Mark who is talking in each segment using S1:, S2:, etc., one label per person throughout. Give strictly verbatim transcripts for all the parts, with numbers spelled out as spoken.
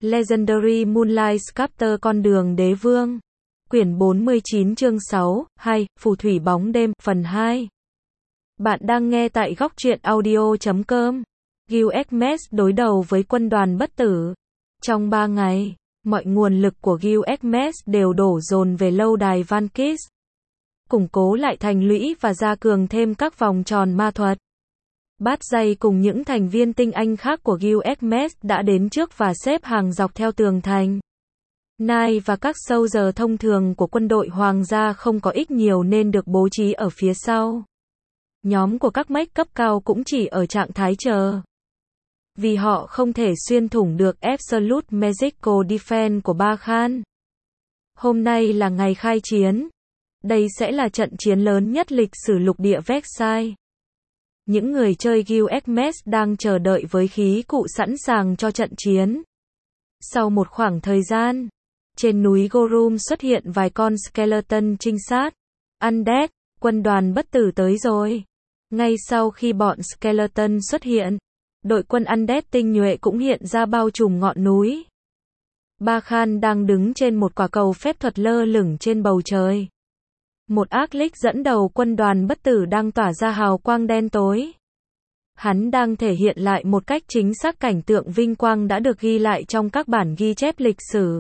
S1: Legendary Moonlight Sculptor Con đường đế vương. Quyển bốn mươi chín chương sáu, hai, Phù thủy bóng đêm, phần hai. Bạn đang nghe tại góc truyện audio chấm com. Gilgamesh đối đầu với quân đoàn bất tử. Trong ba ngày, mọi nguồn lực của Gilgamesh đều đổ dồn về lâu đài Vankis. Củng cố lại thành lũy và gia cường thêm các vòng tròn ma thuật. Bát Dây cùng những thành viên tinh anh khác của Gilgamesh đã đến trước và xếp hàng dọc theo tường thành. Nai và các soldier thông thường của quân đội hoàng gia không có ít nhiều nên được bố trí ở phía sau. Nhóm của các mech cấp cao cũng chỉ ở trạng thái chờ. Vì họ không thể xuyên thủng được Absolute Magical Defense của Ba Khan. Hôm nay là ngày khai chiến. Đây sẽ là trận chiến lớn nhất lịch sử lục địa Vexai. Những người chơi Gilgamesh đang chờ đợi với khí cụ sẵn sàng cho trận chiến. Sau một khoảng thời gian, trên núi Gorum xuất hiện vài con skeleton trinh sát. Undead, quân đoàn bất tử tới rồi. Ngay sau khi bọn skeleton xuất hiện, đội quân Undead tinh nhuệ cũng hiện ra bao trùm ngọn núi. Ba Khan đang đứng trên một quả cầu phép thuật lơ lửng trên bầu trời. Một ác lịch dẫn đầu quân đoàn bất tử đang tỏa ra hào quang đen tối. Hắn đang thể hiện lại một cách chính xác cảnh tượng vinh quang đã được ghi lại trong các bản ghi chép lịch sử.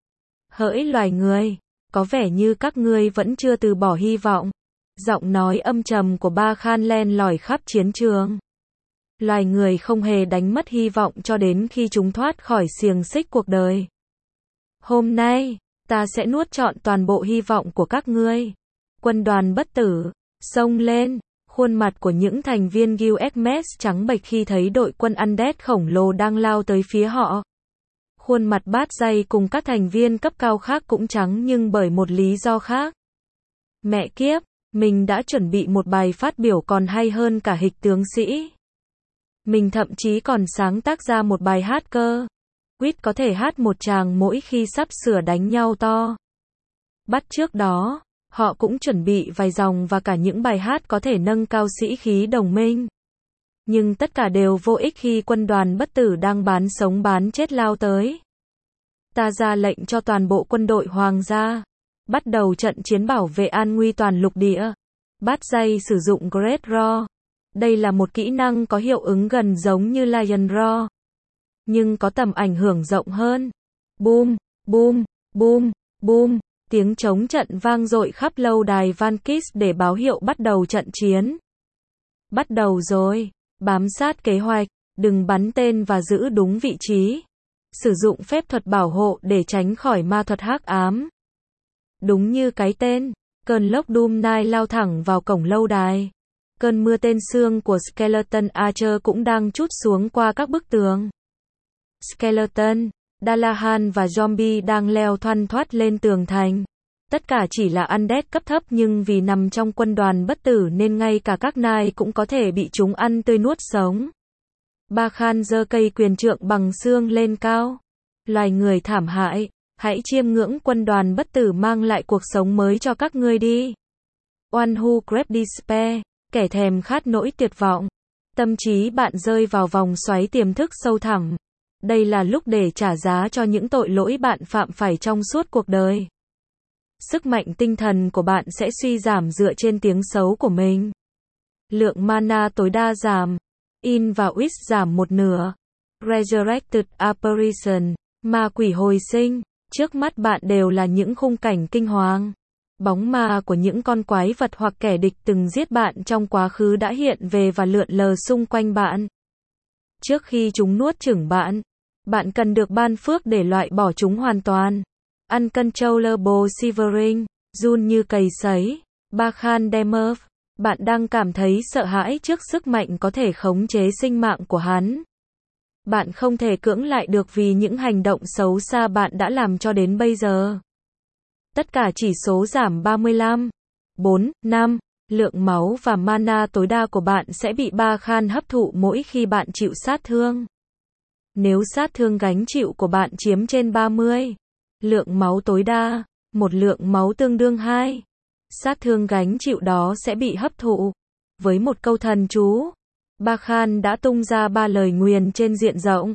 S1: Hỡi loài người, có vẻ như các ngươi vẫn chưa từ bỏ hy vọng. Giọng nói âm trầm của Ba Khan len lỏi khắp chiến trường. Loài người không hề đánh mất hy vọng cho đến khi chúng thoát khỏi xiềng xích cuộc đời. Hôm nay, ta sẽ nuốt trọn toàn bộ hy vọng của các ngươi. Quân đoàn bất tử, xông lên, khuôn mặt của những thành viên Gilgamesh trắng bệch khi thấy đội quân Undead khổng lồ đang lao tới phía họ. Khuôn mặt Bát Dây cùng các thành viên cấp cao khác cũng trắng nhưng bởi một lý do khác. Mẹ kiếp, mình đã chuẩn bị một bài phát biểu còn hay hơn cả hịch tướng sĩ. Mình thậm chí còn sáng tác ra một bài hát cơ. Quýt có thể hát một tràng mỗi khi sắp sửa đánh nhau to. Bắt trước đó, họ cũng chuẩn bị vài dòng và cả những bài hát có thể nâng cao sĩ khí đồng minh. Nhưng tất cả đều vô ích khi quân đoàn bất tử đang bán sống bán chết lao tới. Ta ra lệnh cho toàn bộ quân đội hoàng gia. Bắt đầu trận chiến bảo vệ an nguy toàn lục địa. Bát Dây sử dụng Great Roar. Đây là một kỹ năng có hiệu ứng gần giống như Lion Roar, nhưng có tầm ảnh hưởng rộng hơn. Boom, boom, boom, boom. Tiếng trống trận vang dội khắp lâu đài Vankis để báo hiệu bắt đầu trận chiến. Bắt đầu rồi. Bám sát kế hoạch, đừng bắn tên và giữ đúng vị trí. Sử dụng phép thuật bảo hộ để tránh khỏi ma thuật hắc ám. Đúng như cái tên, cơn lốc Doom Knight lao thẳng vào cổng lâu đài. Cơn mưa tên sương của Skeleton Archer cũng đang trút xuống qua các bức tường. Skeleton, Dalahan và Zombie đang leo thoăn thoắt lên tường thành. Tất cả chỉ là Undead cấp thấp nhưng vì nằm trong quân đoàn bất tử nên ngay cả các nai cũng có thể bị chúng ăn tươi nuốt sống. Ba Khan giơ cây quyền trượng bằng xương lên cao. Loài người thảm hại, hãy chiêm ngưỡng quân đoàn bất tử mang lại cuộc sống mới cho các ngươi đi. One who grab despair, kẻ thèm khát nỗi tuyệt vọng. Tâm trí bạn rơi vào vòng xoáy tiềm thức sâu thẳm. Đây là lúc để trả giá cho những tội lỗi bạn phạm phải trong suốt cuộc đời. Sức mạnh tinh thần của bạn sẽ suy giảm dựa trên tiếng xấu của mình. Lượng mana tối đa giảm. In và Witch giảm một nửa. Resurrected Apparition, ma quỷ hồi sinh. Trước mắt bạn đều là những khung cảnh kinh hoàng. Bóng ma của những con quái vật hoặc kẻ địch từng giết bạn trong quá khứ đã hiện về và lượn lờ xung quanh bạn. Trước khi chúng nuốt chửng bạn, bạn cần được ban phước để loại bỏ chúng hoàn toàn. Uncontrollable Shivering, run như cầy sấy. Ba Khan Demerv, bạn đang cảm thấy sợ hãi trước sức mạnh có thể khống chế sinh mạng của hắn. Bạn không thể cưỡng lại được vì những hành động xấu xa bạn đã làm cho đến bây giờ. Tất cả chỉ số giảm ba mươi lăm, bốn, năm. Lượng máu và mana tối đa của bạn sẽ bị Ba Khan hấp thụ mỗi khi bạn chịu sát thương. Nếu sát thương gánh chịu của bạn chiếm trên ba mươi, lượng máu tối đa, một lượng máu tương đương hai. Sát thương gánh chịu đó sẽ bị hấp thụ. Với một câu thần chú, Ba Khan đã tung ra ba lời nguyền trên diện rộng.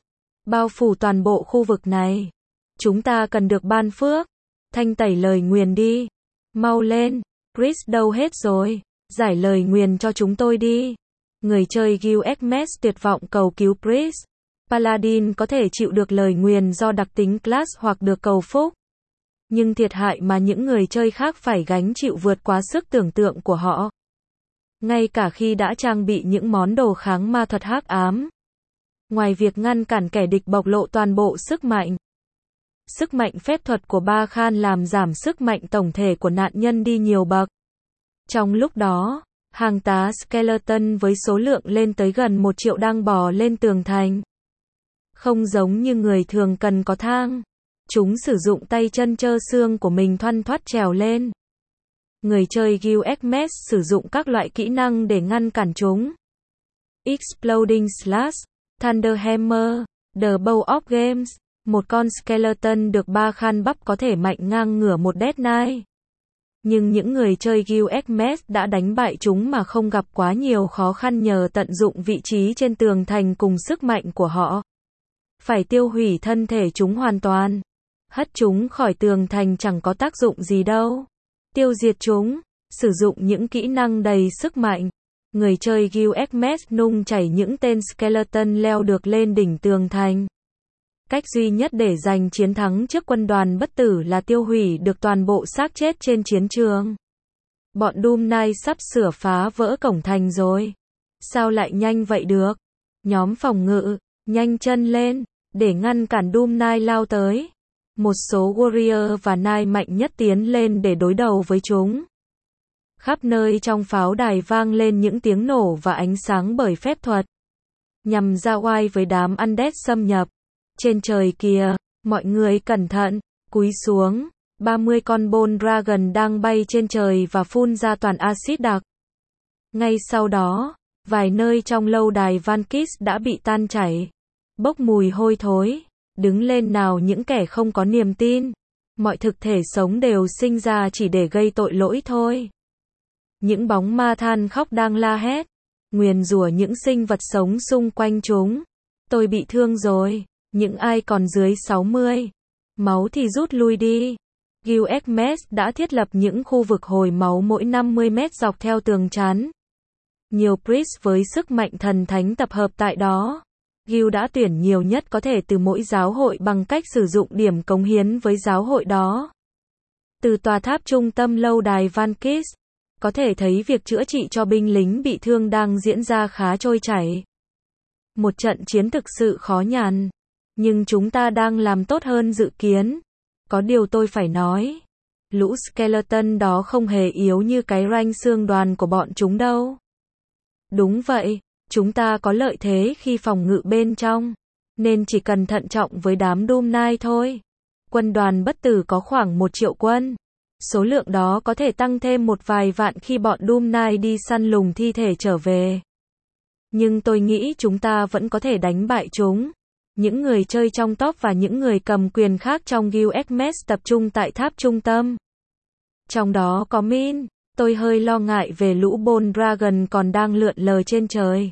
S1: bao phủ toàn bộ khu vực này. Chúng ta cần được ban phước. Thanh tẩy lời nguyền đi. Mau lên. Chris đâu hết rồi? Giải lời nguyền cho chúng tôi đi. Người chơi Gilgamesh tuyệt vọng cầu cứu Chris. Paladin có thể chịu được lời nguyền do đặc tính class hoặc được cầu phúc. Nhưng thiệt hại mà những người chơi khác phải gánh chịu vượt quá sức tưởng tượng của họ. Ngay cả khi đã trang bị những món đồ kháng ma thuật hắc ám. Ngoài việc ngăn cản kẻ địch bộc lộ toàn bộ sức mạnh. Sức mạnh phép thuật của Ba Khan làm giảm sức mạnh tổng thể của nạn nhân đi nhiều bậc. Trong lúc đó, hàng tá skeleton với số lượng lên tới gần một triệu đang bò lên tường thành. Không giống như người thường cần có thang. Chúng sử dụng tay chân trơ xương của mình thoăn thoắt trèo lên. Người chơi Gilgamesh sử dụng các loại kỹ năng để ngăn cản chúng. Exploding Slash, Thunder Hammer, The Bow of Games. Một con skeleton được Ba Khan bắp có thể mạnh ngang ngửa một Death Knight. Nhưng những người chơi Gilgamesh đã đánh bại chúng mà không gặp quá nhiều khó khăn nhờ tận dụng vị trí trên tường thành cùng sức mạnh của họ. Phải tiêu hủy thân thể chúng hoàn toàn. Hất chúng khỏi tường thành chẳng có tác dụng gì đâu. Tiêu diệt chúng, sử dụng những kỹ năng đầy sức mạnh. Người chơi Gilgamesh nung chảy những tên skeleton leo được lên đỉnh tường thành. Cách duy nhất để giành chiến thắng trước quân đoàn bất tử là tiêu hủy được toàn bộ xác chết trên chiến trường. Bọn Doom Knight sắp sửa phá vỡ cổng thành rồi. Sao lại nhanh vậy được? Nhóm phòng ngự, nhanh chân lên, để ngăn cản Doom Knight lao tới. Một số Warrior và Knight mạnh nhất tiến lên để đối đầu với chúng. Khắp nơi trong pháo đài vang lên những tiếng nổ và ánh sáng bởi phép thuật. Nhằm ra oai với đám undead xâm nhập. Trên trời kìa, mọi người cẩn thận, cúi xuống. ba mươi con Bone Dragon đang bay trên trời và phun ra toàn axit đặc. Ngay sau đó, vài nơi trong lâu đài Vanquish đã bị tan chảy. Bốc mùi hôi thối. Đứng lên nào những kẻ không có niềm tin. Mọi thực thể sống đều sinh ra chỉ để gây tội lỗi thôi. Những bóng ma than khóc đang la hét. Nguyền rủa những sinh vật sống xung quanh chúng. Tôi bị thương rồi. Những ai còn dưới sáu mươi máu thì rút lui đi. Gilgamesh đã thiết lập những khu vực hồi máu mỗi năm mươi mét dọc theo tường chắn. Nhiều priest với sức mạnh thần thánh tập hợp tại đó. Gil đã tuyển nhiều nhất có thể từ mỗi giáo hội bằng cách sử dụng điểm cống hiến với giáo hội đó. Từ tòa tháp trung tâm lâu đài Vanquish, có thể thấy việc chữa trị cho binh lính bị thương đang diễn ra khá trôi chảy. Một trận chiến thực sự khó nhằn. Nhưng chúng ta đang làm tốt hơn dự kiến. Có điều tôi phải nói. Lũ skeleton đó không hề yếu như cái ranh xương đoàn của bọn chúng đâu. Đúng vậy, chúng ta có lợi thế khi phòng ngự bên trong. Nên chỉ cần thận trọng với đám Doom Knight thôi. Quân đoàn bất tử có khoảng một triệu quân. Số lượng đó có thể tăng thêm một vài vạn khi bọn Doom Knight đi săn lùng thi thể trở về. Nhưng tôi nghĩ chúng ta vẫn có thể đánh bại chúng. Những người chơi trong top và những người cầm quyền khác trong Gilgamesh tập trung tại tháp trung tâm. Trong đó có Min. Tôi hơi lo ngại về lũ Bone Dragon còn đang lượn lờ trên trời.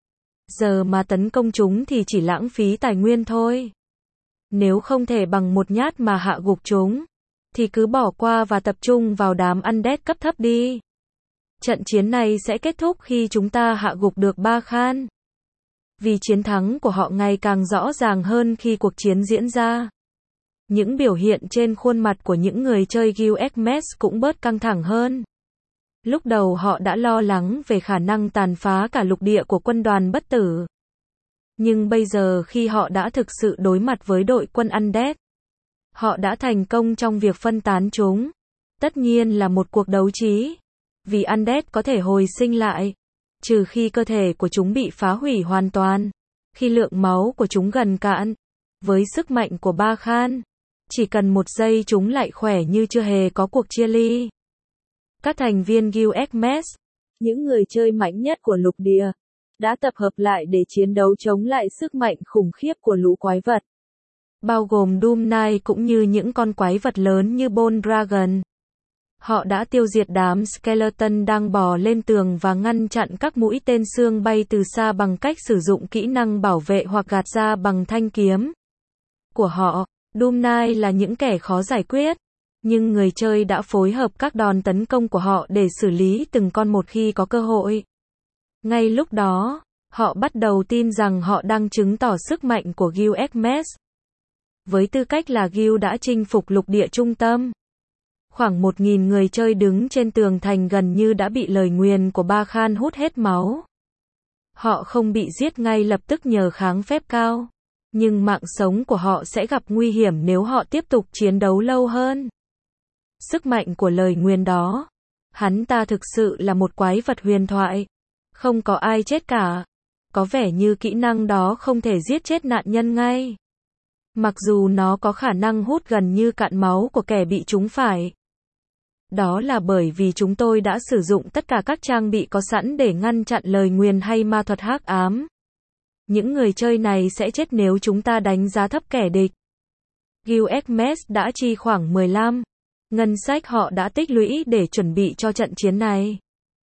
S1: Giờ mà tấn công chúng thì chỉ lãng phí tài nguyên thôi. Nếu không thể bằng một nhát mà hạ gục chúng, thì cứ bỏ qua và tập trung vào đám undead cấp thấp đi. Trận chiến này sẽ kết thúc khi chúng ta hạ gục được Ba Khan. Vì chiến thắng của họ ngày càng rõ ràng hơn khi cuộc chiến diễn ra. Những biểu hiện trên khuôn mặt của những người chơi Gilgamesh cũng bớt căng thẳng hơn. Lúc đầu họ đã lo lắng về khả năng tàn phá cả lục địa của quân đoàn bất tử. Nhưng bây giờ khi họ đã thực sự đối mặt với đội quân undead, họ đã thành công trong việc phân tán chúng. Tất nhiên là một cuộc đấu trí. Vì undead có thể hồi sinh lại. Trừ khi cơ thể của chúng bị phá hủy hoàn toàn. Khi lượng máu của chúng gần cạn. Với sức mạnh của Ba Khan, chỉ cần một giây chúng lại khỏe như chưa hề có cuộc chia ly. Các thành viên Gilgamesh, những người chơi mạnh nhất của lục địa, đã tập hợp lại để chiến đấu chống lại sức mạnh khủng khiếp của lũ quái vật. Bao gồm Doom Knight cũng như những con quái vật lớn như Bone Dragon. Họ đã tiêu diệt đám skeleton đang bò lên tường và ngăn chặn các mũi tên xương bay từ xa bằng cách sử dụng kỹ năng bảo vệ hoặc gạt ra bằng thanh kiếm của họ. Doom Knight là những kẻ khó giải quyết, nhưng người chơi đã phối hợp các đòn tấn công của họ để xử lý từng con một khi có cơ hội. Ngay lúc đó, họ bắt đầu tin rằng họ đang chứng tỏ sức mạnh của Gilgamesh. Với tư cách là Gil đã chinh phục lục địa trung tâm, khoảng một nghìn người chơi đứng trên tường thành gần như đã bị lời nguyền của Ba Khan hút hết máu. Họ không bị giết ngay lập tức nhờ kháng phép cao, nhưng mạng sống của họ sẽ gặp nguy hiểm nếu họ tiếp tục chiến đấu lâu hơn. Sức mạnh của lời nguyền đó, hắn ta thực sự là một quái vật huyền thoại. Không có ai chết cả. Có vẻ như kỹ năng đó không thể giết chết nạn nhân ngay. Mặc dù nó có khả năng hút gần như cạn máu của kẻ bị trúng phải. Đó là bởi vì chúng tôi đã sử dụng tất cả các trang bị có sẵn để ngăn chặn lời nguyền hay ma thuật hắc ám. Những người chơi này sẽ chết nếu chúng ta đánh giá thấp kẻ địch. Gilgamesh đã chi khoảng mười lăm ngân sách họ đã tích lũy để chuẩn bị cho trận chiến này.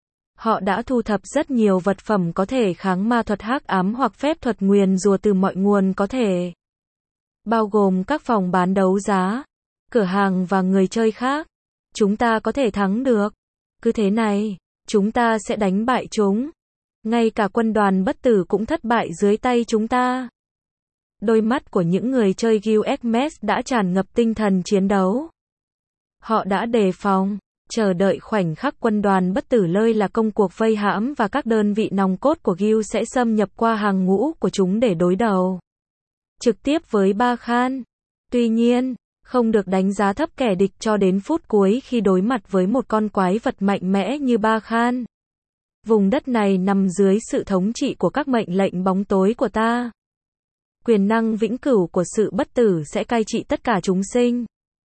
S1: Họ đã thu thập rất nhiều vật phẩm có thể kháng ma thuật hắc ám hoặc phép thuật nguyền rủa từ mọi nguồn có thể, bao gồm các phòng bán đấu giá, cửa hàng và người chơi khác. Chúng ta có thể thắng được. Cứ thế này, chúng ta sẽ đánh bại chúng. Ngay cả quân đoàn bất tử cũng thất bại dưới tay chúng ta. Đôi mắt của những người chơi Gilgamesh đã tràn ngập tinh thần chiến đấu. Họ đã đề phòng, chờ đợi khoảnh khắc quân đoàn bất tử lơi là công cuộc vây hãm và các đơn vị nòng cốt của Gil sẽ xâm nhập qua hàng ngũ của chúng để đối đầu trực tiếp với Ba Khan. Tuy nhiên, không được đánh giá thấp kẻ địch cho đến phút cuối khi đối mặt với một con quái vật mạnh mẽ như Ba Khan. Vùng đất này nằm dưới sự thống trị của các mệnh lệnh bóng tối của ta. Quyền năng vĩnh cửu của sự bất tử sẽ cai trị tất cả chúng sinh.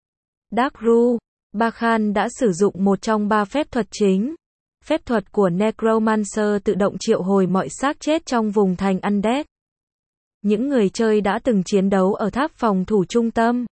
S1: Dark Ru, Ba Khan đã sử dụng một trong ba phép thuật chính. Phép thuật của Necromancer tự động triệu hồi mọi xác chết trong vùng thành Undead. Những người chơi đã từng chiến đấu ở tháp phòng thủ trung tâm.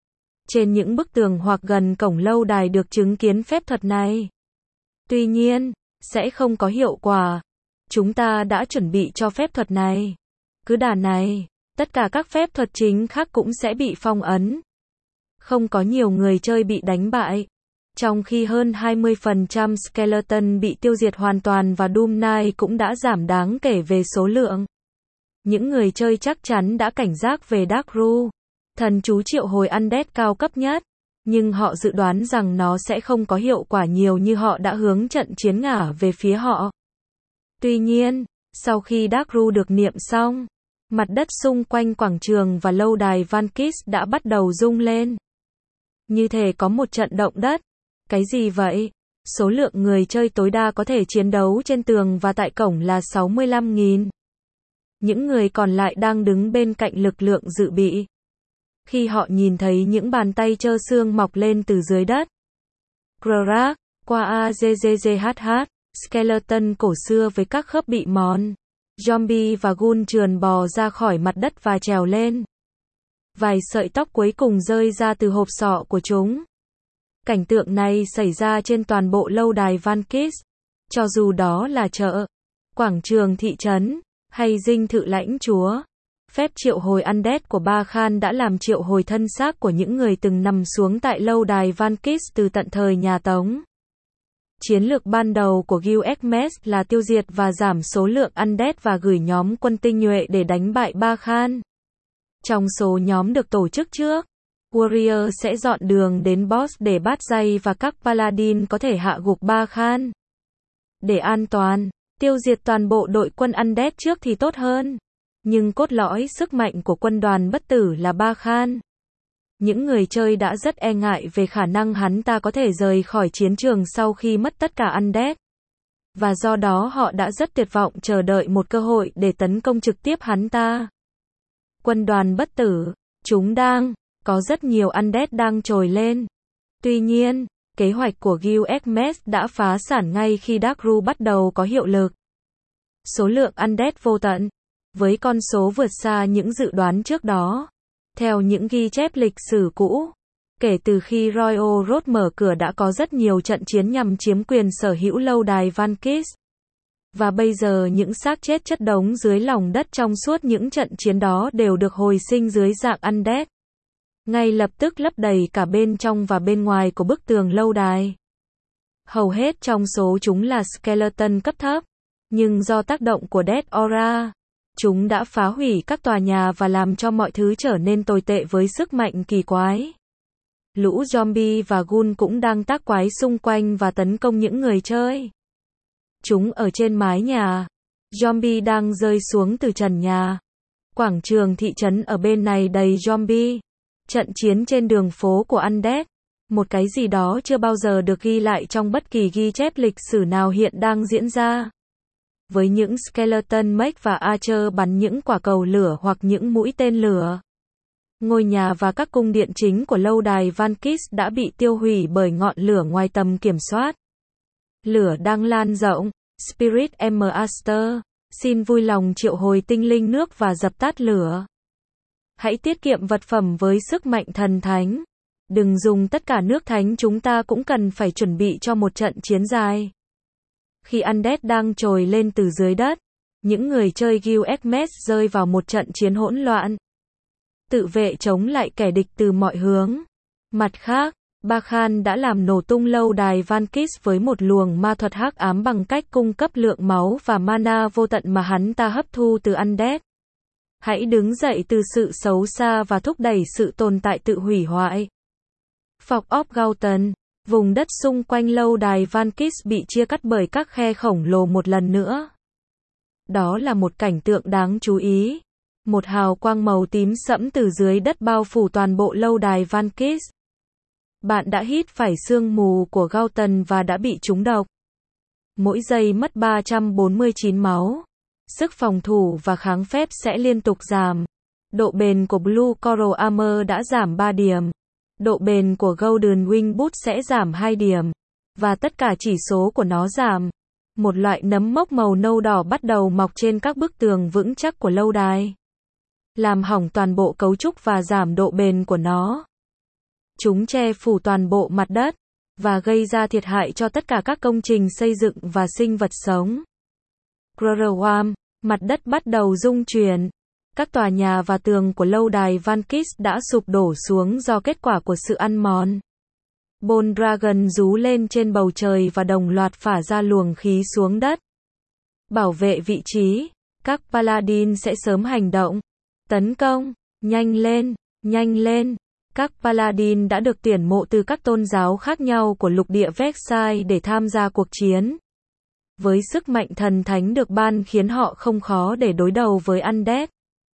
S1: Trên những bức tường hoặc gần cổng lâu đài được chứng kiến phép thuật này. Tuy nhiên, sẽ không có hiệu quả. Chúng ta đã chuẩn bị cho phép thuật này. Cứ đà này, tất cả các phép thuật chính khác cũng sẽ bị phong ấn. Không có nhiều người chơi bị đánh bại. Trong khi hơn hai mươi phần trăm skeleton bị tiêu diệt hoàn toàn và Doom Knight cũng đã giảm đáng kể về số lượng. Những người chơi chắc chắn đã cảnh giác về Dark Ru, thần chú triệu hồi Undead cao cấp nhất, nhưng họ dự đoán rằng nó sẽ không có hiệu quả nhiều như họ đã hướng trận chiến ngả về phía họ. Tuy nhiên, sau khi Dark Ru được niệm xong, mặt đất xung quanh quảng trường và lâu đài Vankis đã bắt đầu rung lên. Như thể có một trận động đất. Cái gì vậy? Số lượng người chơi tối đa có thể chiến đấu trên tường và tại cổng là sáu mươi lăm nghìn. Những người còn lại đang đứng bên cạnh lực lượng dự bị. Khi họ nhìn thấy những bàn tay trơ xương mọc lên từ dưới đất. Grak, qua a g g g h h, skeleton cổ xưa với các khớp bị mòn. Zombie và ghoul trườn bò ra khỏi mặt đất và trèo lên. Vài sợi tóc cuối cùng rơi ra từ hộp sọ của chúng. Cảnh tượng này xảy ra trên toàn bộ lâu đài Vankis. Cho dù đó là chợ, quảng trường thị trấn, hay dinh thự lãnh chúa. Phép triệu hồi Undead của Ba Khan đã làm triệu hồi thân xác của những người từng nằm xuống tại lâu đài Vankis từ tận thời nhà Tống. Chiến lược ban đầu của Gilgamesh là tiêu diệt và giảm số lượng Undead và gửi nhóm quân tinh nhuệ để đánh bại Ba Khan. Trong số nhóm được tổ chức trước, Warrior sẽ dọn đường đến boss để bắt dây và các Paladin có thể hạ gục Ba Khan. Để an toàn, tiêu diệt toàn bộ đội quân Undead trước thì tốt hơn. Nhưng cốt lõi sức mạnh của quân đoàn bất tử là Ba Khan. Những người chơi đã rất e ngại về khả năng hắn ta có thể rời khỏi chiến trường sau khi mất tất cả Undead. Và do đó họ đã rất tuyệt vọng chờ đợi một cơ hội để tấn công trực tiếp hắn ta. Quân đoàn bất tử, chúng đang, có rất nhiều Undead đang trồi lên. Tuy nhiên, kế hoạch của Gilgamesh đã phá sản ngay khi Dark Ru bắt đầu có hiệu lực. Số lượng Undead vô tận, với con số vượt xa những dự đoán trước đó. Theo những ghi chép lịch sử cũ, Kể từ khi Royal Road mở cửa đã có rất nhiều trận chiến nhằm chiếm quyền sở hữu lâu đài Van Kiss. Và bây giờ những xác chết chất đống dưới lòng đất trong suốt những trận chiến đó đều được hồi sinh dưới dạng undead. Ngay lập tức lấp đầy cả bên trong và bên ngoài của bức tường lâu đài. Hầu hết trong số chúng là skeleton cấp thấp, nhưng do tác động của Death Aura, chúng đã phá hủy các tòa nhà và làm cho mọi thứ trở nên tồi tệ với sức mạnh kỳ quái. Lũ zombie và ghoul cũng đang tác quái xung quanh và tấn công những người chơi. Chúng ở trên mái nhà. Zombie đang rơi xuống từ trần nhà. Quảng trường thị trấn ở bên này đầy zombie. Trận chiến trên đường phố của Undead. Một cái gì đó chưa bao giờ được ghi lại trong bất kỳ ghi chép lịch sử nào hiện đang diễn ra. Với những skeleton mech và archer bắn những quả cầu lửa hoặc những mũi tên lửa. Ngôi nhà và các cung điện chính của lâu đài Van Kiss đã bị tiêu hủy bởi ngọn lửa ngoài tầm kiểm soát. Lửa đang lan rộng. Spirit Master, xin vui lòng triệu hồi tinh linh nước và dập tắt lửa. Hãy tiết kiệm vật phẩm với sức mạnh thần thánh. Đừng dùng tất cả nước thánh, chúng ta cũng cần phải chuẩn bị cho một trận chiến dài. Khi Undead đang trồi lên từ dưới đất, những người chơi Guildmage rơi vào một trận chiến hỗn loạn. Tự vệ chống lại kẻ địch từ mọi hướng. Mặt khác, Bakhan đã làm nổ tung lâu đài Van Kiss với một luồng ma thuật hắc ám bằng cách cung cấp lượng máu và mana vô tận mà hắn ta hấp thu từ Undead. Hãy đứng dậy từ sự xấu xa và thúc đẩy sự tồn tại tự hủy hoại. Fog of Gauten, vùng đất xung quanh lâu đài Van Kiss bị chia cắt bởi các khe khổng lồ một lần nữa. Đó là một cảnh tượng đáng chú ý. Một hào quang màu tím sẫm từ dưới đất bao phủ toàn bộ lâu đài Van Kiss. Bạn đã hít phải sương mù của Gauten và đã bị trúng độc. Mỗi giây mất ba trăm bốn mươi chín máu. Sức phòng thủ và kháng phép sẽ liên tục giảm. Độ bền của Blue Coral Armor đã giảm ba điểm. Độ bền của Golden Wing Boot sẽ giảm hai điểm. Và tất cả chỉ số của nó giảm. Một loại nấm mốc màu nâu đỏ bắt đầu mọc trên các bức tường vững chắc của lâu đài. Làm hỏng toàn bộ cấu trúc và giảm độ bền của nó. Chúng che phủ toàn bộ mặt đất, và gây ra thiệt hại cho tất cả các công trình xây dựng và sinh vật sống. Grotherwam, mặt đất bắt đầu rung chuyển. Các tòa nhà và tường của lâu đài Van Kiss đã sụp đổ xuống do kết quả của sự ăn mòn. Bone Dragon rú lên trên bầu trời và đồng loạt phả ra luồng khí xuống đất. Bảo vệ vị trí. Các Paladin sẽ sớm hành động. Tấn công. Nhanh lên. Nhanh lên. Các Paladin đã được tuyển mộ từ các tôn giáo khác nhau của lục địa Vexai để tham gia cuộc chiến. Với sức mạnh thần thánh được ban khiến họ không khó để đối đầu với Undead.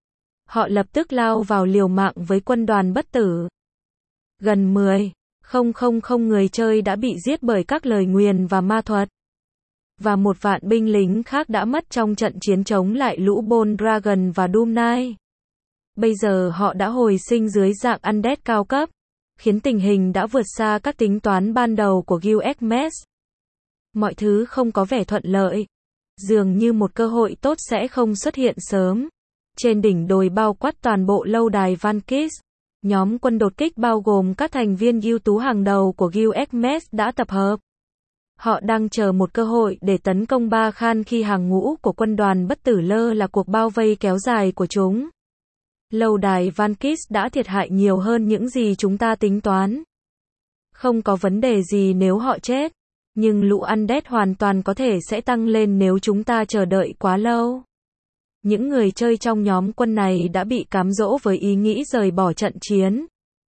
S1: Họ lập tức lao vào liều mạng với quân đoàn bất tử. Gần mười nghìn người chơi đã bị giết bởi các lời nguyền và ma thuật. Và một vạn binh lính khác đã mất trong trận chiến chống lại lũ Bone Dragon và Doom Knight. Bây giờ họ đã hồi sinh dưới dạng Undead cao cấp, khiến tình hình đã vượt xa các tính toán ban đầu của Guildmage. Mọi thứ không có vẻ thuận lợi. Dường như một cơ hội tốt sẽ không xuất hiện sớm. Trên đỉnh đồi bao quát toàn bộ lâu đài Van Kiss, nhóm quân đột kích bao gồm các thành viên ưu tú hàng đầu của Guildmage đã tập hợp. Họ đang chờ một cơ hội để tấn công Bakhan khi hàng ngũ của quân đoàn bất tử lơ là cuộc bao vây kéo dài của chúng. Lâu đài Van Kiss đã thiệt hại nhiều hơn những gì chúng ta tính toán. Không có vấn đề gì nếu họ chết, nhưng lũ Undead hoàn toàn có thể sẽ tăng lên nếu chúng ta chờ đợi quá lâu. Những người chơi trong nhóm quân này đã bị cám dỗ với ý nghĩ rời bỏ trận chiến.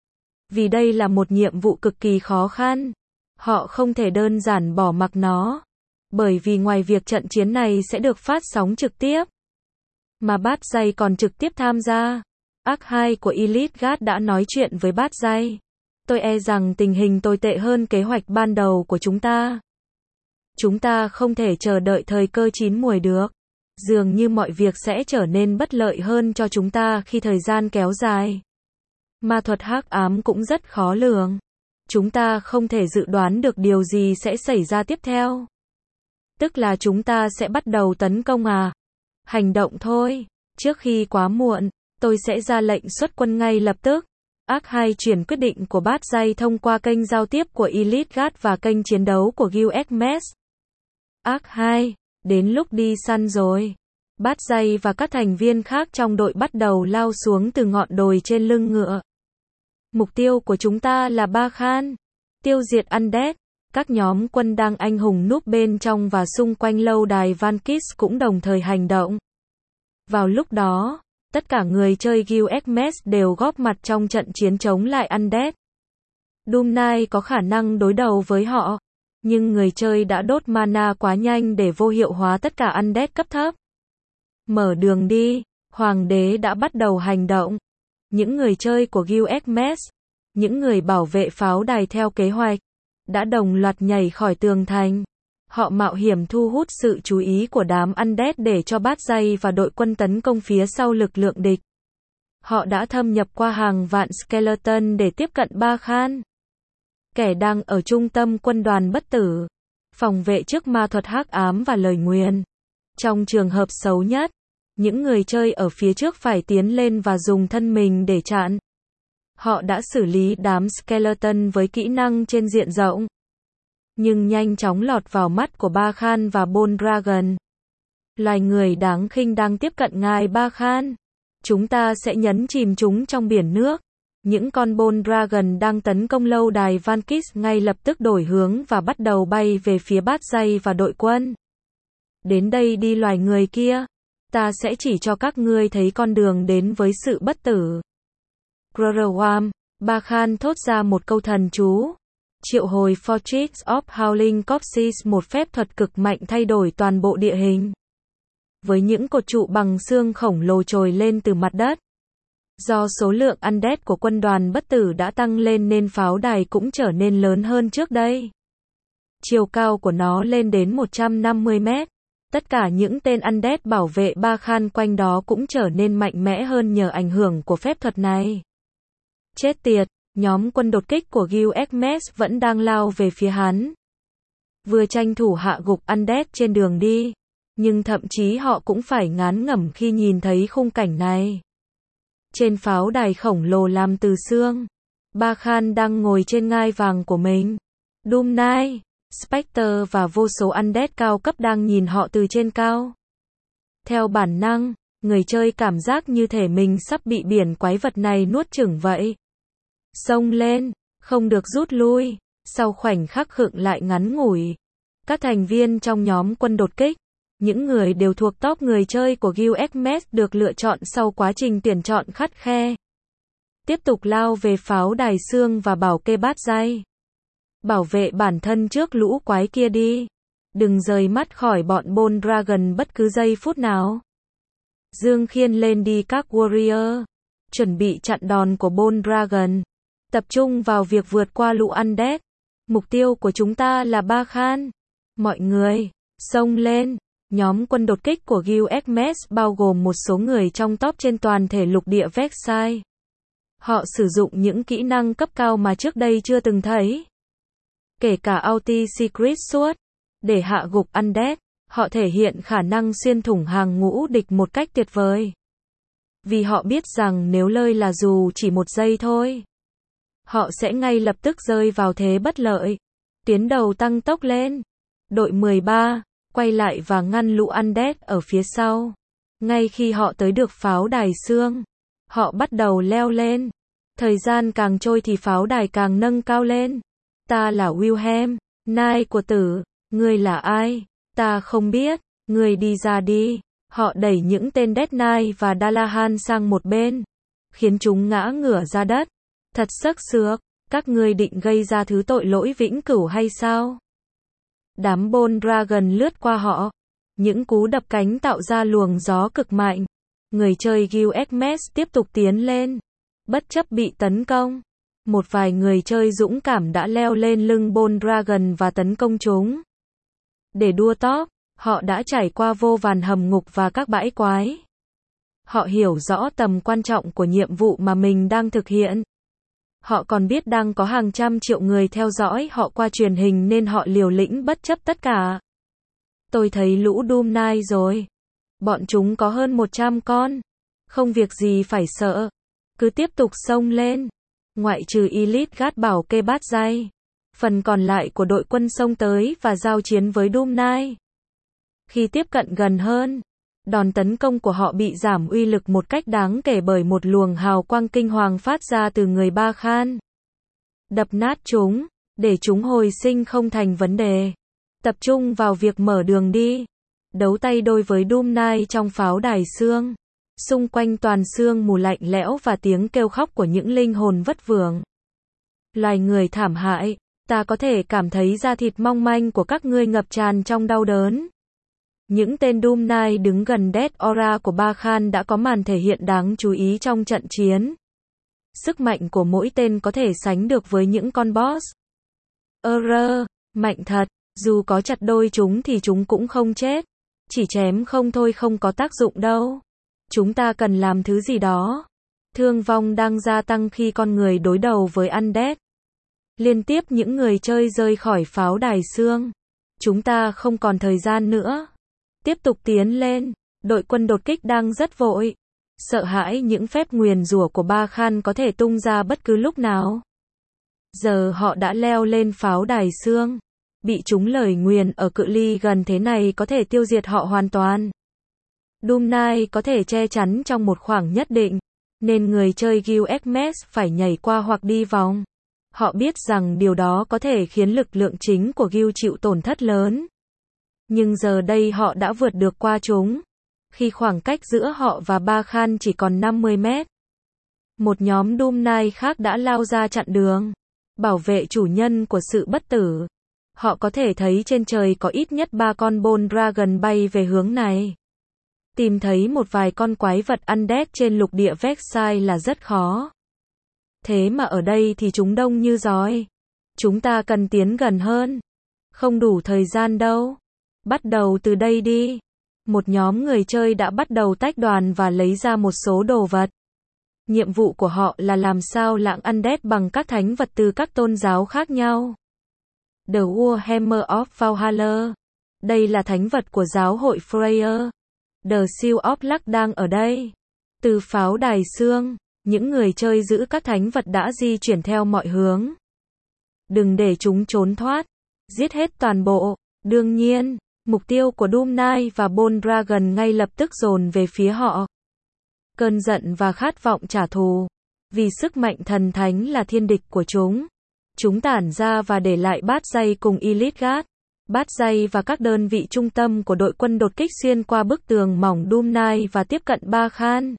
S1: Vì đây là một nhiệm vụ cực kỳ khó khăn. Họ không thể đơn giản bỏ mặc nó. Bởi vì ngoài việc trận chiến này sẽ được phát sóng trực tiếp, mà Bát Dây còn trực tiếp tham gia. Act hai của Elite Guard đã nói chuyện với Bát Dây. Tôi e rằng tình hình tồi tệ hơn kế hoạch ban đầu của chúng ta. Chúng ta không thể chờ đợi thời cơ chín muồi được. Dường như mọi việc sẽ trở nên bất lợi hơn cho chúng ta khi thời gian kéo dài. Ma thuật hắc ám cũng rất khó lường. Chúng ta không thể dự đoán được điều gì sẽ xảy ra tiếp theo. Tức là chúng ta sẽ bắt đầu tấn công à? Hành động thôi. Trước khi quá muộn, tôi sẽ ra lệnh xuất quân ngay lập tức. Arc hai chuyển quyết định của Bát Dây thông qua kênh giao tiếp của Elite Guard và kênh chiến đấu của Gilgamesh. Arc hai, đến lúc đi săn rồi. Bát Dây và các thành viên khác trong đội bắt đầu lao xuống từ ngọn đồi trên lưng ngựa. Mục tiêu của chúng ta là Ba Khan. Tiêu diệt Undead. Các nhóm quân đang anh hùng núp bên trong và xung quanh lâu đài Vankis cũng đồng thời hành động. Vào lúc đó, tất cả người chơi Gilgamesh đều góp mặt trong trận chiến chống lại Undead. Doom Knight có khả năng đối đầu với họ, nhưng người chơi đã đốt mana quá nhanh để vô hiệu hóa tất cả Undead cấp thấp. Mở đường đi, Hoàng đế đã bắt đầu hành động. Những người chơi của Gilgamesh, những người bảo vệ pháo đài theo kế hoạch, đã đồng loạt nhảy khỏi tường thành. Họ mạo hiểm thu hút sự chú ý của đám Undead để cho Bát Dây và đội quân tấn công phía sau lực lượng địch. Họ đã thâm nhập qua hàng vạn skeleton để tiếp cận Ba Khan, kẻ đang ở trung tâm quân đoàn bất tử, phòng vệ trước ma thuật hắc ám và lời nguyền. Trong trường hợp xấu nhất, những người chơi ở phía trước phải tiến lên và dùng thân mình để chặn. Họ đã xử lý đám skeleton với kỹ năng trên diện rộng, nhưng nhanh chóng lọt vào mắt của Ba Khan và Bone Dragon. Loài người đáng khinh đang tiếp cận ngài Ba Khan. Chúng ta sẽ nhấn chìm chúng trong biển nước. Những con Bone Dragon đang tấn công lâu đài Vankis ngay lập tức đổi hướng và bắt đầu bay về phía Bát Dây và đội quân. Đến đây đi loài người kia. Ta sẽ chỉ cho các ngươi thấy con đường đến với sự bất tử. Grrwam, Ba Khan thốt ra một câu thần chú. Triệu hồi Fortress of Howling Corpses, một phép thuật cực mạnh thay đổi toàn bộ địa hình. Với những cột trụ bằng xương khổng lồ trồi lên từ mặt đất. Do số lượng Undead của quân đoàn bất tử đã tăng lên nên pháo đài cũng trở nên lớn hơn trước đây. Chiều cao của nó lên đến một trăm năm mươi mét. Tất cả những tên Undead bảo vệ Ba Khan quanh đó cũng trở nên mạnh mẽ hơn nhờ ảnh hưởng của phép thuật này. Chết tiệt, nhóm quân đột kích của Gilgamesh vẫn đang lao về phía hắn. Vừa tranh thủ hạ gục Undead trên đường đi, nhưng thậm chí họ cũng phải ngán ngẩm khi nhìn thấy khung cảnh này. Trên pháo đài khổng lồ làm từ xương, Ba Khan đang ngồi trên ngai vàng của mình. Doom Knight, Spectre và vô số Undead cao cấp đang nhìn họ từ trên cao. Theo bản năng, người chơi cảm giác như thể mình sắp bị biển quái vật này nuốt chửng vậy. Xông lên, không được rút lui. Sau khoảnh khắc khựng lại ngắn ngủi, các thành viên trong nhóm quân đột kích, những người đều thuộc top người chơi của Gilgamesh được lựa chọn sau quá trình tuyển chọn khắt khe, tiếp tục lao về pháo đài xương và bảo kê Bát Dây. Bảo vệ bản thân trước lũ quái kia đi. Đừng rời mắt khỏi bọn Bone Dragon bất cứ giây phút nào. Dương khiên lên đi các warrior. Chuẩn bị chặn đòn của Bone Dragon. Tập trung vào việc vượt qua lũ Undead. Mục tiêu của chúng ta là Ba Khan. Mọi người, xông lên. Nhóm quân đột kích của Gilgamesh bao gồm một số người trong top trên toàn thể lục địa Vexai. Họ sử dụng những kỹ năng cấp cao mà trước đây chưa từng thấy. Kể cả Ulti Secret Sword. Để hạ gục Undead, họ thể hiện khả năng xuyên thủng hàng ngũ địch một cách tuyệt vời. Vì họ biết rằng nếu lơi là dù chỉ một giây thôi, họ sẽ ngay lập tức rơi vào thế bất lợi. Tuyến đầu tăng tốc lên. Đội mười ba, quay lại và ngăn lũ Undead ở phía sau. Ngay khi họ tới được pháo đài xương, họ bắt đầu leo lên. Thời gian càng trôi thì pháo đài càng nâng cao lên. Ta là Wilhelm, Knight của tử. Ngươi là ai? Ta không biết. Ngươi đi ra đi. Họ đẩy những tên Death Knight và Dalahan sang một bên, khiến chúng ngã ngửa ra đất. Thật sắc sược. Các ngươi định gây ra thứ tội lỗi vĩnh cửu hay sao? Đám Bone Dragon lướt qua họ. Những cú đập cánh tạo ra luồng gió cực mạnh. Người chơi Gilgamesh tiếp tục tiến lên. Bất chấp bị tấn công, một vài người chơi dũng cảm đã leo lên lưng Bone Dragon và tấn công chúng. Để đua top, họ đã trải qua vô vàn hầm ngục và các bãi quái. Họ hiểu rõ tầm quan trọng của nhiệm vụ mà mình đang thực hiện. Họ còn biết đang có hàng trăm triệu người theo dõi họ qua truyền hình nên họ liều lĩnh bất chấp tất cả. Tôi thấy lũ Doom Knight rồi. Bọn chúng có hơn một trăm con. Không việc gì phải sợ. Cứ tiếp tục xông lên. ngoại trừ Elite Guard bảo kê Bát Dây. Phần còn lại của đội quân xông tới và giao chiến với Doom Knight. Khi tiếp cận gần hơn, đòn tấn công của họ bị giảm uy lực một cách đáng kể bởi một luồng hào quang kinh hoàng phát ra từ người Ba Khan. Đập nát chúng, để chúng hồi sinh không thành vấn đề. Tập trung vào việc mở đường đi. Đấu tay đôi với Doom Knight trong pháo đài xương. Xung quanh toàn sương mù lạnh lẽo và tiếng kêu khóc của những linh hồn vất vưởng. Loài người thảm hại, ta có thể cảm thấy da thịt mong manh của các ngươi ngập tràn trong đau đớn. Những tên Doom Knight đứng gần Death Aura của Ba Khan đã có màn thể hiện đáng chú ý trong trận chiến. Sức mạnh của mỗi tên có thể sánh được với những con boss. Error, mạnh thật, dù có chặt đôi chúng thì chúng cũng không chết. Chỉ chém không thôi không có tác dụng đâu. Chúng ta cần làm thứ gì đó. Thương vong đang gia tăng khi con người đối đầu với Undead. Liên tiếp những người chơi rơi khỏi pháo đài xương. Chúng ta không còn thời gian nữa. Tiếp tục tiến lên. Đội quân đột kích đang rất vội. Sợ hãi những phép nguyền rủa của Ba Khan có thể tung ra bất cứ lúc nào. Giờ họ đã leo lên pháo đài xương. Bị trúng lời nguyền ở cự ly gần thế này có thể tiêu diệt họ hoàn toàn. Doom Knight có thể che chắn trong một khoảng nhất định, nên người chơi Guild Xmas phải nhảy qua hoặc đi vòng. Họ biết rằng điều đó có thể khiến lực lượng chính của Guild chịu tổn thất lớn. Nhưng giờ đây họ đã vượt được qua chúng. Khi khoảng cách giữa họ và Ba Khan chỉ còn năm mươi mét. Một nhóm Doom Knight khác đã lao ra chặn đường. Bảo vệ chủ nhân của sự bất tử. Họ có thể thấy trên trời có ít nhất ba con Bone Dragon bay về hướng này. Tìm thấy một vài con quái vật Undead trên lục địa Vexai là rất khó. Thế mà ở đây thì chúng đông như giói. Chúng ta cần tiến gần hơn. Không đủ thời gian đâu. Bắt đầu từ đây đi. Một nhóm người chơi đã bắt đầu tách đoàn và lấy ra một số đồ vật. Nhiệm vụ của họ là làm sao lạng Undead bằng các thánh vật từ các tôn giáo khác nhau. The Warhammer of Valhalla. Đây là thánh vật của giáo hội Freyr. The Seal of Luck đang ở đây. Từ pháo đài xương, những người chơi giữ các thánh vật đã di chuyển theo mọi hướng. Đừng để chúng trốn thoát. Giết hết toàn bộ. Đương nhiên, mục tiêu của Doom Knight và Bone Dragon ngay lập tức dồn về phía họ. Cơn giận và khát vọng trả thù. Vì sức mạnh thần thánh là thiên địch của chúng. Chúng tản ra và để lại Bát Dây cùng Elite Guard. Bát Dây và các đơn vị trung tâm của đội quân đột kích xuyên qua bức tường mỏng Doom Knight và tiếp cận Ba Khan.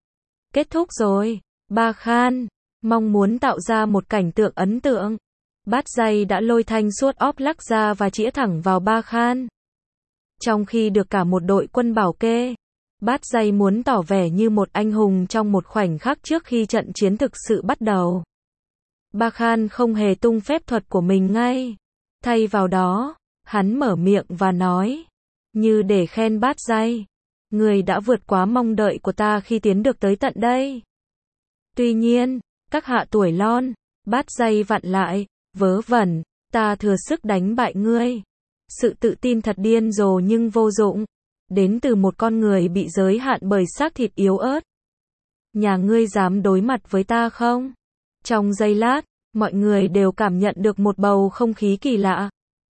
S1: Kết thúc rồi. Ba Khan mong muốn tạo ra một cảnh tượng ấn tượng. Bát Dây đã lôi thanh Sword of Luck ra và chĩa thẳng vào Ba Khan. Trong khi được cả một đội quân bảo kê, Bát Dây muốn tỏ vẻ như một anh hùng trong một khoảnh khắc trước khi trận chiến thực sự bắt đầu. Ba Khan không hề tung phép thuật của mình ngay. Thay vào đó, hắn mở miệng và nói, như để khen Bát Dây, người đã vượt quá mong đợi của ta khi tiến được tới tận đây. Tuy nhiên, các hạ tuổi lon, Bát Dây vặn lại, vớ vẩn, ta thừa sức đánh bại ngươi. Sự tự tin thật điên rồ nhưng vô dụng, đến từ một con người bị giới hạn bởi xác thịt yếu ớt. Nhà ngươi dám đối mặt với ta không? Trong giây lát, mọi người đều cảm nhận được một bầu không khí kỳ lạ.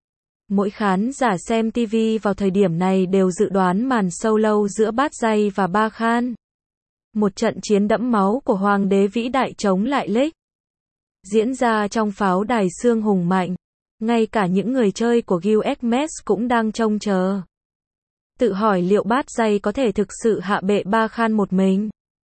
S1: Mỗi khán giả xem ti vi vào thời điểm này đều dự đoán màn solo giữa Bát Dây và Ba Khan. Một trận chiến đẫm máu của hoàng đế vĩ đại chống lại Lich. Diễn ra trong pháo đài xương hùng mạnh. Ngay cả những người chơi của Guild Xmas cũng đang trông chờ. Tự hỏi liệu Bát Dây có thể thực sự hạ bệ Ba Khan một mình.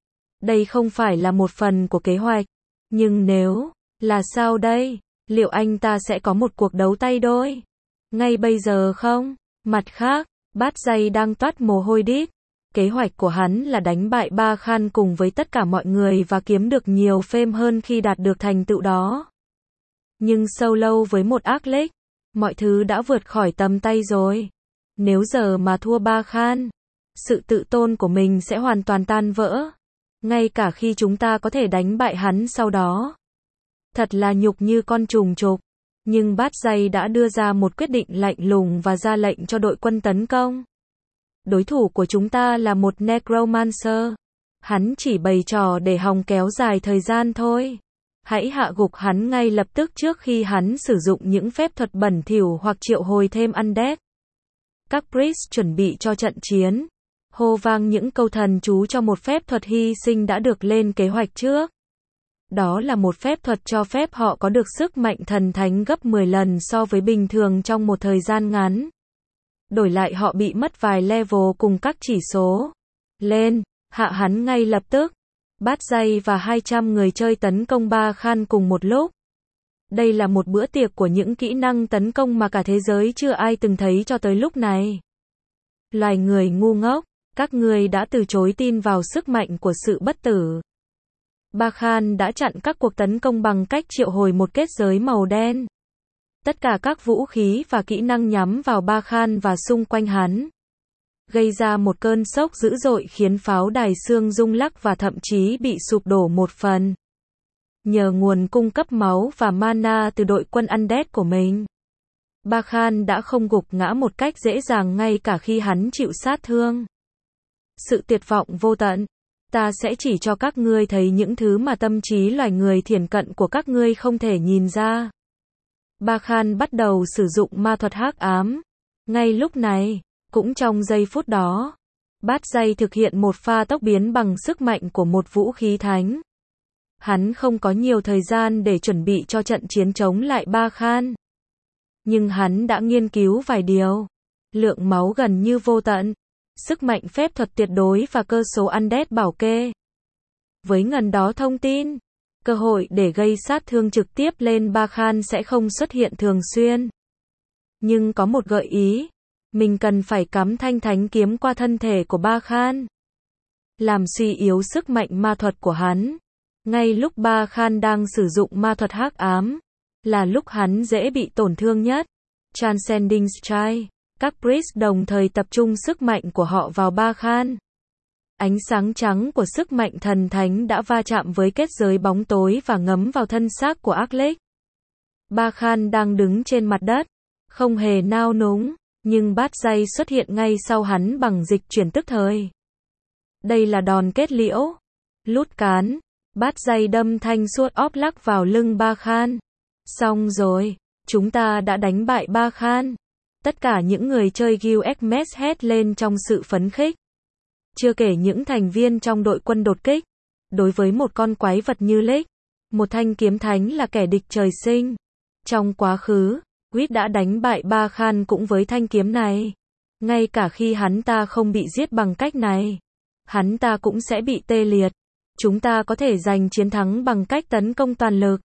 S1: Đây không phải là một phần của kế hoạch. Nhưng nếu là sao đây? Liệu anh ta sẽ có một cuộc đấu tay đôi ngay bây giờ không? Mặt khác, Bát Dây đang toát mồ hôi đít. Kế hoạch của hắn là đánh bại Ba Khan cùng với tất cả mọi người và kiếm được nhiều fame hơn khi đạt được thành tựu đó. Nhưng solo với một ác Lich, mọi thứ đã vượt khỏi tầm tay rồi. Nếu giờ mà thua Ba Khan, sự tự tôn của mình sẽ hoàn toàn tan vỡ. Ngay cả khi chúng ta có thể đánh bại hắn sau đó. Thật là nhục như con trùng trục. Nhưng Bát Dây đã đưa ra một quyết định lạnh lùng và ra lệnh cho đội quân tấn công. Đối thủ của chúng ta là một Necromancer. Hắn chỉ bày trò để hòng kéo dài thời gian thôi. hãy hạ gục hắn ngay lập tức trước khi hắn sử dụng những phép thuật bẩn thỉu hoặc triệu hồi thêm undead. Các priest chuẩn bị cho trận chiến, hô vang những câu thần chú cho một phép thuật hy sinh đã được lên kế hoạch trước. Đó là một phép thuật cho phép họ có được sức mạnh thần thánh gấp mười lần so với bình thường trong một thời gian ngắn. Đổi lại họ bị mất vài level cùng các chỉ số. Lên, hạ hắn ngay lập tức. Bát Giai và hai trăm người chơi tấn công Ba Khan cùng một lúc. Đây là một bữa tiệc của những kỹ năng tấn công mà cả thế giới chưa ai từng thấy cho tới lúc này. Loài người ngu ngốc, các ngươi đã từ chối tin vào sức mạnh của sự bất tử. Ba Khan đã chặn các cuộc tấn công bằng cách triệu hồi một kết giới màu đen. Tất cả các vũ khí và kỹ năng nhắm vào Ba Khan và xung quanh hắn, gây ra một cơn sốc dữ dội khiến pháo đài xương rung lắc và thậm chí bị sụp đổ một phần. Nhờ nguồn cung cấp máu và mana từ đội quân undead của mình, Ba Khan đã không gục ngã một cách dễ dàng ngay cả khi hắn chịu sát thương. Sự tuyệt vọng vô tận. Ta sẽ chỉ cho các ngươi thấy những thứ mà tâm trí loài người thiển cận của các ngươi không thể nhìn ra. Ba Khan bắt đầu sử dụng ma thuật hắc ám. Ngay lúc này, cũng trong giây phút đó, Bát Giai thực hiện một pha tốc biến bằng sức mạnh của một vũ khí thánh. Hắn không có nhiều thời gian để chuẩn bị cho trận chiến chống lại Ba Khan. Nhưng hắn đã nghiên cứu vài điều. Lượng máu gần như vô tận, sức mạnh phép thuật tuyệt đối và cơ số undead bảo kê. Với ngần đó thông tin, cơ hội để gây sát thương trực tiếp lên Ba Khan sẽ không xuất hiện thường xuyên. Nhưng có một gợi ý, mình cần phải cắm thanh thánh kiếm qua thân thể của Ba Khan, làm suy yếu sức mạnh ma thuật của hắn. Ngay lúc Ba Khan đang sử dụng ma thuật hắc ám, là lúc hắn dễ bị tổn thương nhất. Transcending Strike. Các priest đồng thời tập trung sức mạnh của họ vào Ba Khan. Ánh sáng trắng của sức mạnh thần thánh đã va chạm với kết giới bóng tối và ngấm vào thân xác của Aklik. Ba Khan đang đứng trên mặt đất, không hề nao núng, nhưng Bát Giai xuất hiện ngay sau hắn bằng dịch chuyển tức thời. Đây là đòn kết liễu. Lút cán. Bát Giai đâm thanh suốt óp lắc vào lưng Ba Khan. Xong rồi, chúng ta đã đánh bại Ba Khan. Tất cả những người chơi Gilgamesh hét lên trong sự phấn khích. Chưa kể những thành viên trong đội quân đột kích. Đối với một con quái vật như Lich, một thanh kiếm thánh là kẻ địch trời sinh. Trong quá khứ, Quýt đã đánh bại Ba Khan cũng với thanh kiếm này. Ngay cả khi hắn ta không bị giết bằng cách này, hắn ta cũng sẽ bị tê liệt. Chúng ta có thể giành chiến thắng bằng cách tấn công toàn lực.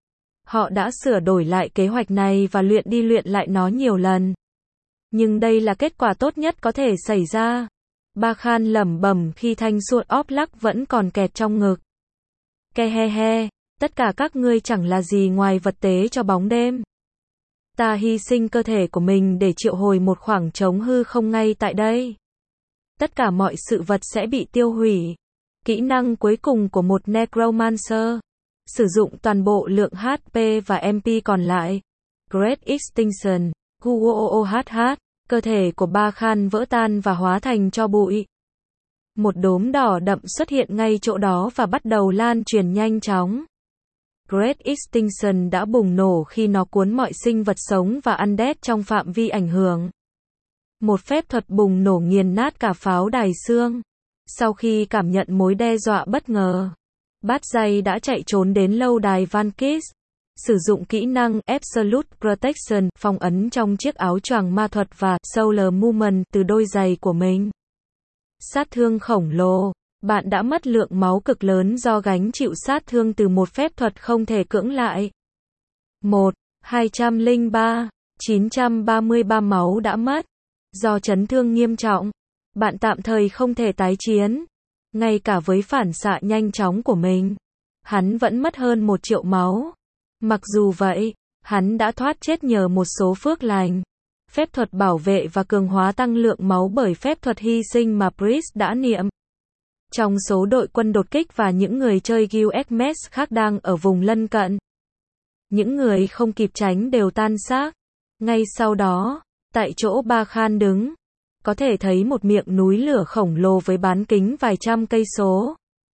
S1: Họ đã sửa đổi lại kế hoạch này và luyện đi luyện lại nó nhiều lần. Nhưng đây là kết quả tốt nhất có thể xảy ra. Ba Khan lẩm bẩm khi thanh suốt óp lắc vẫn còn kẹt trong ngực. Ke he he, tất cả các ngươi chẳng là gì ngoài vật tế cho bóng đêm. Ta hy sinh cơ thể của mình để triệu hồi một khoảng trống hư không ngay tại đây. Tất cả mọi sự vật sẽ bị tiêu hủy. Kỹ năng cuối cùng của một Necromancer. Sử dụng toàn bộ lượng hát pê và em pê còn lại. Great Extinction. Guoohh. Cơ thể của Ba Khan vỡ tan và hóa thành tro bụi. Một đốm đỏ đậm xuất hiện ngay chỗ đó và bắt đầu lan truyền nhanh chóng. Great Extinction đã bùng nổ khi nó cuốn mọi sinh vật sống và undead trong phạm vi ảnh hưởng. Một phép thuật bùng nổ nghiền nát cả pháo đài xương. Sau khi cảm nhận mối đe dọa bất ngờ, Bát Giai đã chạy trốn đến lâu đài Vankis. Sử dụng kỹ năng Absolute Protection, phong ấn trong chiếc áo choàng ma thuật và Solar Movement từ đôi giày của mình. Sát thương khổng lồ. Bạn đã mất lượng máu cực lớn do gánh chịu sát thương từ một phép thuật không thể cưỡng lại. một. hai trăm lẻ ba. chín trăm ba mươi ba máu đã mất. Do chấn thương nghiêm trọng, bạn tạm thời không thể tái chiến. Ngay cả với phản xạ nhanh chóng của mình, hắn vẫn mất hơn một triệu máu. Mặc dù vậy, hắn đã thoát chết nhờ một số phước lành, phép thuật bảo vệ và cường hóa tăng lượng máu bởi phép thuật hy sinh mà Priest đã niệm. Trong số đội quân đột kích và những người chơi Gilgamesh khác đang ở vùng lân cận, những người không kịp tránh đều tan xác. Ngay sau đó, tại chỗ Ba Khan đứng, có thể thấy một miệng núi lửa khổng lồ với bán kính vài trăm cây số.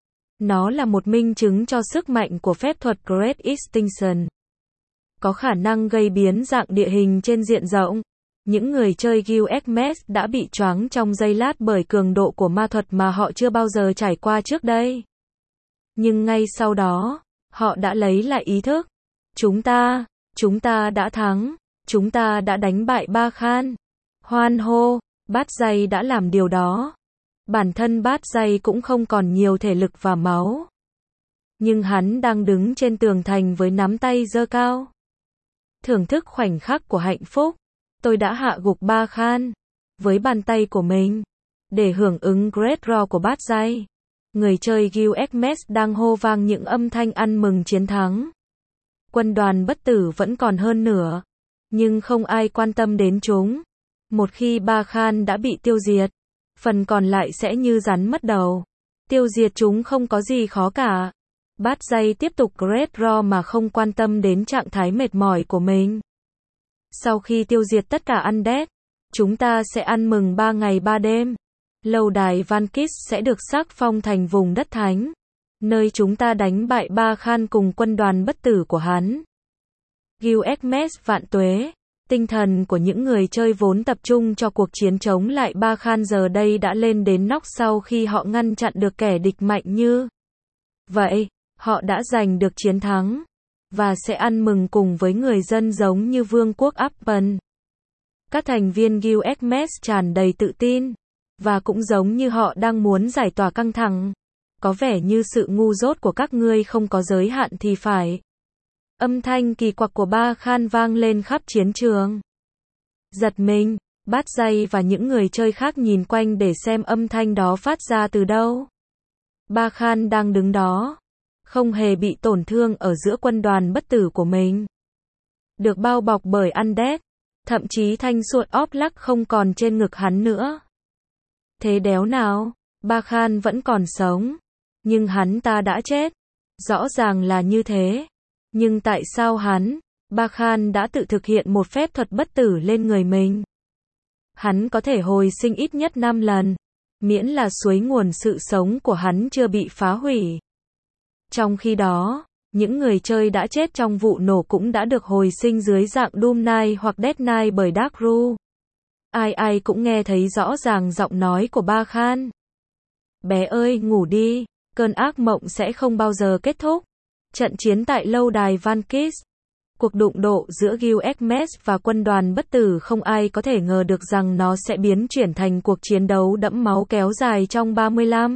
S1: Nó là một minh chứng cho sức mạnh của phép thuật Great Extinction. Có khả năng gây biến dạng địa hình trên diện rộng. Những người chơi Gilgamesh đã bị choáng trong giây lát bởi cường độ của ma thuật mà họ chưa bao giờ trải qua trước đây. Nhưng ngay sau đó, họ đã lấy lại ý thức. Chúng ta, chúng ta đã thắng, chúng ta đã đánh bại Ba Khan. Hoan hô, Bát Dây đã làm điều đó. Bản thân Bát Dây cũng không còn nhiều thể lực và máu. Nhưng hắn đang đứng trên tường thành với nắm tay giơ cao. Thưởng thức khoảnh khắc của hạnh phúc. Tôi đã hạ gục Ba Khan với bàn tay của mình. Để hưởng ứng Great Roar của Bát Dây, người chơi Gilgamesh đang hô vang những âm thanh ăn mừng chiến thắng. Quân đoàn bất tử vẫn còn hơn nửa, nhưng không ai quan tâm đến chúng. Một khi Ba Khan đã bị tiêu diệt, phần còn lại sẽ như rắn mất đầu. Tiêu diệt chúng không có gì khó cả. Bát Dây tiếp tục Great Roar mà không quan tâm đến trạng thái mệt mỏi của mình. Sau khi tiêu diệt tất cả Undead, chúng ta sẽ ăn mừng ba ngày ba đêm. Lâu đài Vankis sẽ được xác phong thành vùng đất thánh, nơi chúng ta đánh bại Ba Khan cùng quân đoàn bất tử của hắn. Gilgamesh vạn tuế. Tinh thần của những người chơi vốn tập trung cho cuộc chiến chống lại Ba Khan giờ đây đã lên đến nóc sau khi họ ngăn chặn được kẻ địch mạnh như vậy. Họ đã giành được chiến thắng và sẽ ăn mừng cùng với người dân giống như Vương quốc Appen. Các thành viên Gilgamesh tràn đầy tự tin, và cũng giống như họ đang muốn giải tỏa căng thẳng. Có vẻ như sự ngu dốt của các ngươi không có giới hạn thì phải. Âm thanh kỳ quặc của Ba Khan vang lên khắp chiến trường. Giật mình, Bát Dây và những người chơi khác nhìn quanh để xem âm thanh đó phát ra từ đâu. Ba Khan đang đứng đó, không hề bị tổn thương ở giữa quân đoàn bất tử của mình. Được bao bọc bởi Undead, thậm chí thanh suột óp lắc không còn trên ngực hắn nữa. Thế đéo nào, Ba Khan vẫn còn sống, nhưng hắn ta đã chết. Rõ ràng là như thế. Nhưng tại sao hắn, Ba Khan đã tự thực hiện một phép thuật bất tử lên người mình? Hắn có thể hồi sinh ít nhất năm lần, miễn là suối nguồn sự sống của hắn chưa bị phá hủy. Trong khi đó, những người chơi đã chết trong vụ nổ cũng đã được hồi sinh dưới dạng Doom Knight hoặc Death Knight bởi Darkru. Ai ai cũng nghe thấy rõ ràng giọng nói của Ba Khan. Bé ơi, ngủ đi, cơn ác mộng sẽ không bao giờ kết thúc. Trận chiến tại lâu đài Vankis. Cuộc đụng độ giữa Gilgamesh và quân đoàn bất tử không ai có thể ngờ được rằng nó sẽ biến chuyển thành cuộc chiến đấu đẫm máu kéo dài trong ba mươi lăm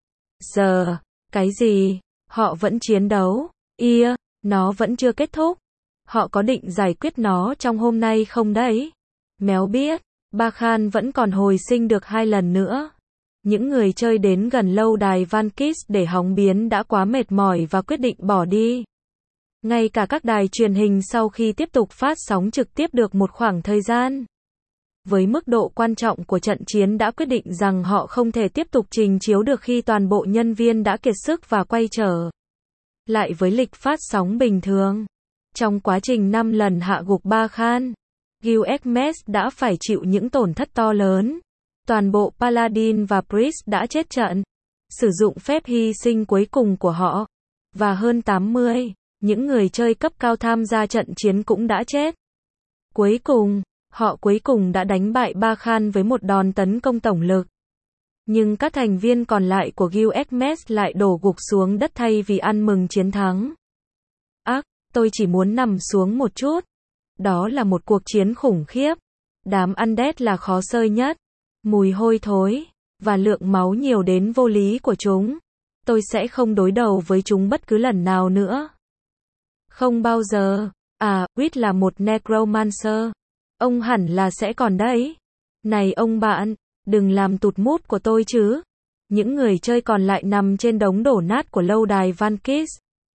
S1: giờ. Cái gì? Họ vẫn chiến đấu? Ia, nó vẫn chưa kết thúc. Họ có định giải quyết nó trong hôm nay không đấy? Méo biết, Ba Khan vẫn còn hồi sinh được hai lần nữa. Những người chơi đến gần lâu đài Vankis để hóng biến đã quá mệt mỏi và quyết định bỏ đi. Ngay cả các đài truyền hình sau khi tiếp tục phát sóng trực tiếp được một khoảng thời gian. Với mức độ quan trọng của trận chiến đã quyết định rằng họ không thể tiếp tục trình chiếu được khi toàn bộ nhân viên đã kiệt sức và quay trở lại với lịch phát sóng bình thường. Trong quá trình năm lần hạ gục Ba Khan, Gilgamesh đã phải chịu những tổn thất to lớn. Toàn bộ Paladin và Priest đã chết trận, sử dụng phép hy sinh cuối cùng của họ, và hơn tám mươi, những người chơi cấp cao tham gia trận chiến cũng đã chết. Cuối cùng, họ cuối cùng đã đánh bại Ba Khan với một đòn tấn công tổng lực. Nhưng các thành viên còn lại của Gilgamesh lại đổ gục xuống đất thay vì ăn mừng chiến thắng. Ác, tôi chỉ muốn nằm xuống một chút. Đó là một cuộc chiến khủng khiếp. Đám Undead là khó sơi nhất. Mùi hôi thối, và lượng máu nhiều đến vô lý của chúng. Tôi sẽ không đối đầu với chúng bất cứ lần nào nữa. Không bao giờ. À, Wit là một Necromancer. Ông hẳn là sẽ còn đấy. Này ông bạn, đừng làm tụt mút của tôi chứ. Những người chơi còn lại nằm trên đống đổ nát của lâu đài Vankis,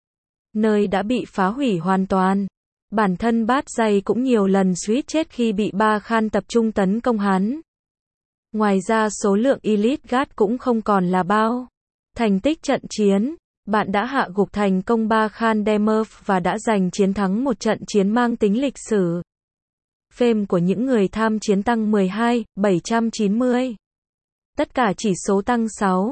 S1: nơi đã bị phá hủy hoàn toàn. Bản thân Bát Dây cũng nhiều lần suýt chết khi bị Ba Khan tập trung tấn công hắn. Ngoài ra số lượng Elite Guard cũng không còn là bao. Thành tích trận chiến, bạn đã hạ gục thành công Ba Khan Demerf và đã giành chiến thắng một trận chiến mang tính lịch sử. Fame của những người tham chiến tăng mười hai, bảy trăm chín mươi. Tất cả chỉ số tăng sáu.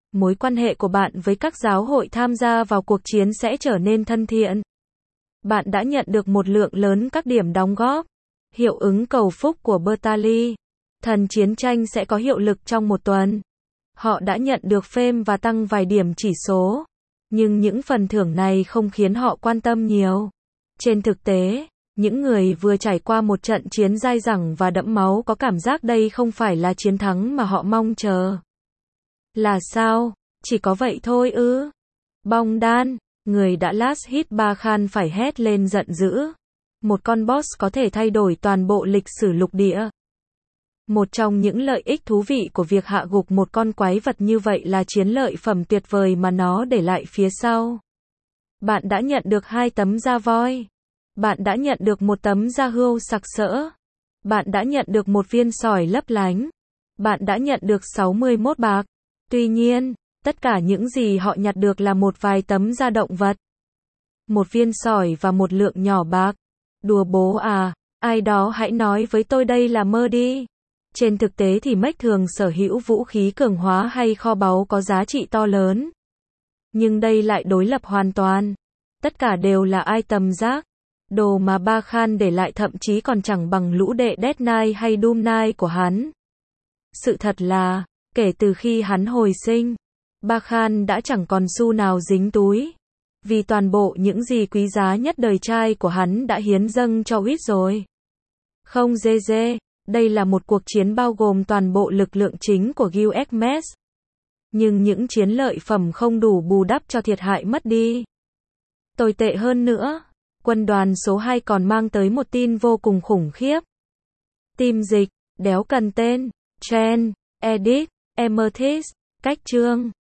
S1: Mối quan hệ của bạn với các giáo hội tham gia vào cuộc chiến sẽ trở nên thân thiện. Bạn đã nhận được một lượng lớn các điểm đóng góp. Hiệu ứng cầu phúc của Bertali. Thần chiến tranh sẽ có hiệu lực trong một tuần. Họ đã nhận được phêm và tăng vài điểm chỉ số. Nhưng những phần thưởng này không khiến họ quan tâm nhiều. Trên thực tế, những người vừa trải qua một trận chiến dai dẳng và đẫm máu có cảm giác đây không phải là chiến thắng mà họ mong chờ. Là sao? Chỉ có vậy thôi ư? Bong đan, người đã last hit ba Khan phải hét lên giận dữ. Một con boss có thể thay đổi toàn bộ lịch sử lục địa. Một trong những lợi ích thú vị của việc hạ gục một con quái vật như vậy là chiến lợi phẩm tuyệt vời mà nó để lại phía sau. Bạn đã nhận được hai tấm da voi. Bạn đã nhận được một tấm da hươu sặc sỡ. Bạn đã nhận được một viên sỏi lấp lánh. Bạn đã nhận được sáu mươi mốt bạc. Tuy nhiên, tất cả những gì họ nhặt được là một vài tấm da động vật. Một viên sỏi và một lượng nhỏ bạc. Đùa bố à, ai đó hãy nói với tôi đây là mơ đi. Trên thực tế thì Mech thường sở hữu vũ khí cường hóa hay kho báu có giá trị to lớn. Nhưng đây lại đối lập hoàn toàn. Tất cả đều là item rác. Đồ mà Ba Khan để lại thậm chí còn chẳng bằng lũ đệ Death Knight hay Doom Knight của hắn. Sự thật là, kể từ khi hắn hồi sinh, Ba Khan đã chẳng còn xu nào dính túi. Vì toàn bộ những gì quý giá nhất đời trai của hắn đã hiến dâng cho Wit rồi. Không dê dê, đây là một cuộc chiến bao gồm toàn bộ lực lượng chính của Gilgamesh. Nhưng những chiến lợi phẩm không đủ bù đắp cho thiệt hại mất đi. Tồi tệ hơn nữa, quân đoàn số hai còn mang tới một tin vô cùng khủng khiếp. Team dịch, đéo cần tên, Chen, Edith, Amethyst, cách chương.